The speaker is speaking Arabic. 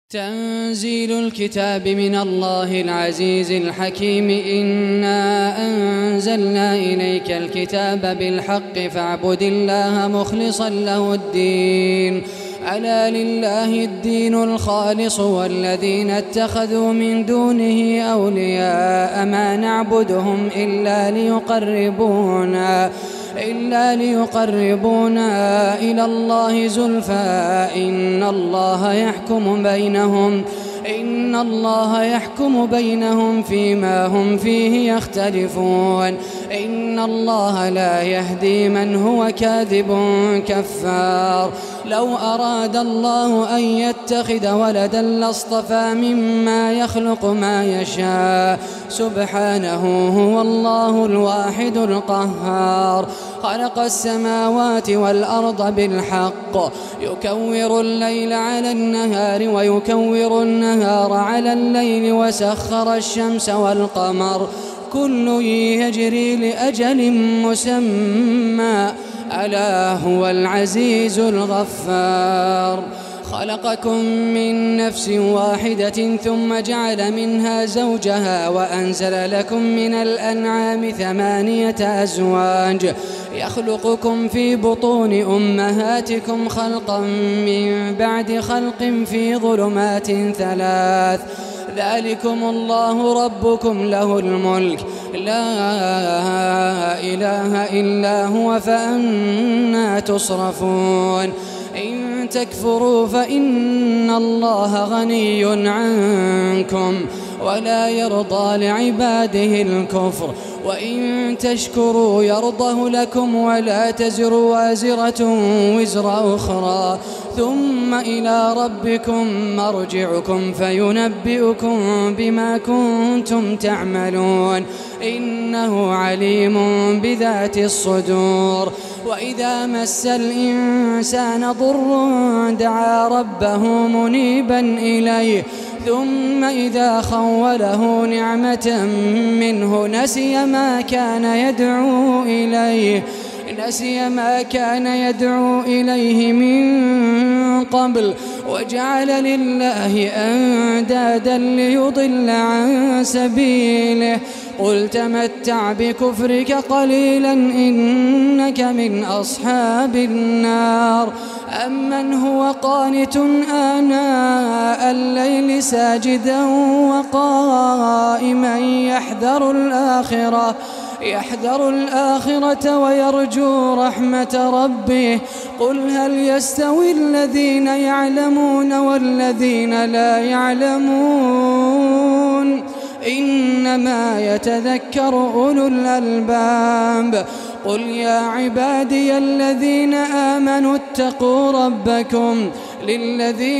تنزيل الكتاب من الله العزيز الحكيم. إنا أنزلنا إليك الكتاب بالحق فاعبد الله مخلصا له الدين. ألا لله الدين الخالص والذين اتخذوا من دونه أولياء ما نعبدهم إلا ليقربونا إلى الله زلفى إن الله يحكم بينهم فيما هم فيه يختلفون. إن الله لا يهدي من هو كاذب كفار. لو أراد الله أن يتخذ ولدا لاصطفى مما يخلق ما يشاء سبحانه هو الله الواحد القهار. خلق السماوات والأرض بالحق يكور الليل على النهار ويكور النهار على الليل وسخر الشمس والقمر كل يجري لأجل مسمى ألا هو العزيز الغفار. خلقكم من نفس واحدة ثم جعل منها زوجها وأنزل لكم من الأنعام 8 أزواج يخلقكم في بطون أمهاتكم خلقا من بعد خلق في ظلمات 3 ذلكم الله ربكم له الملك لا إله إلا هو فأنى تصرفون. إن تكفروا فإن الله غني عنكم ولا يرضى لعباده الكفر وإن تشكروا يرضه لكم ولا تزر وازرة وزر أخرى ثم إلى ربكم مرجعكم فينبئكم بما كنتم تعملون إنه عليم بذات الصدور. وإذا مس الإنسان ضر دعا ربه منيبا إليه ثم إذا خوله نعمة منه نسي ما كان يدعو إليه من قبل وجعل لله أندادا ليضل عن سبيله. قل تمتع بكفرك قليلا إنك من أصحاب النار. أمن هو قانت آناء الليل ساجدا وقائما يحذر الآخرة ويرجو رحمة ربه. قل هل يستوي الذين يعلمون والذين لا يعلمون إنما يتذكر أولو الألباب. قل يا عبادي الذين آمنوا اتقوا ربكم للذين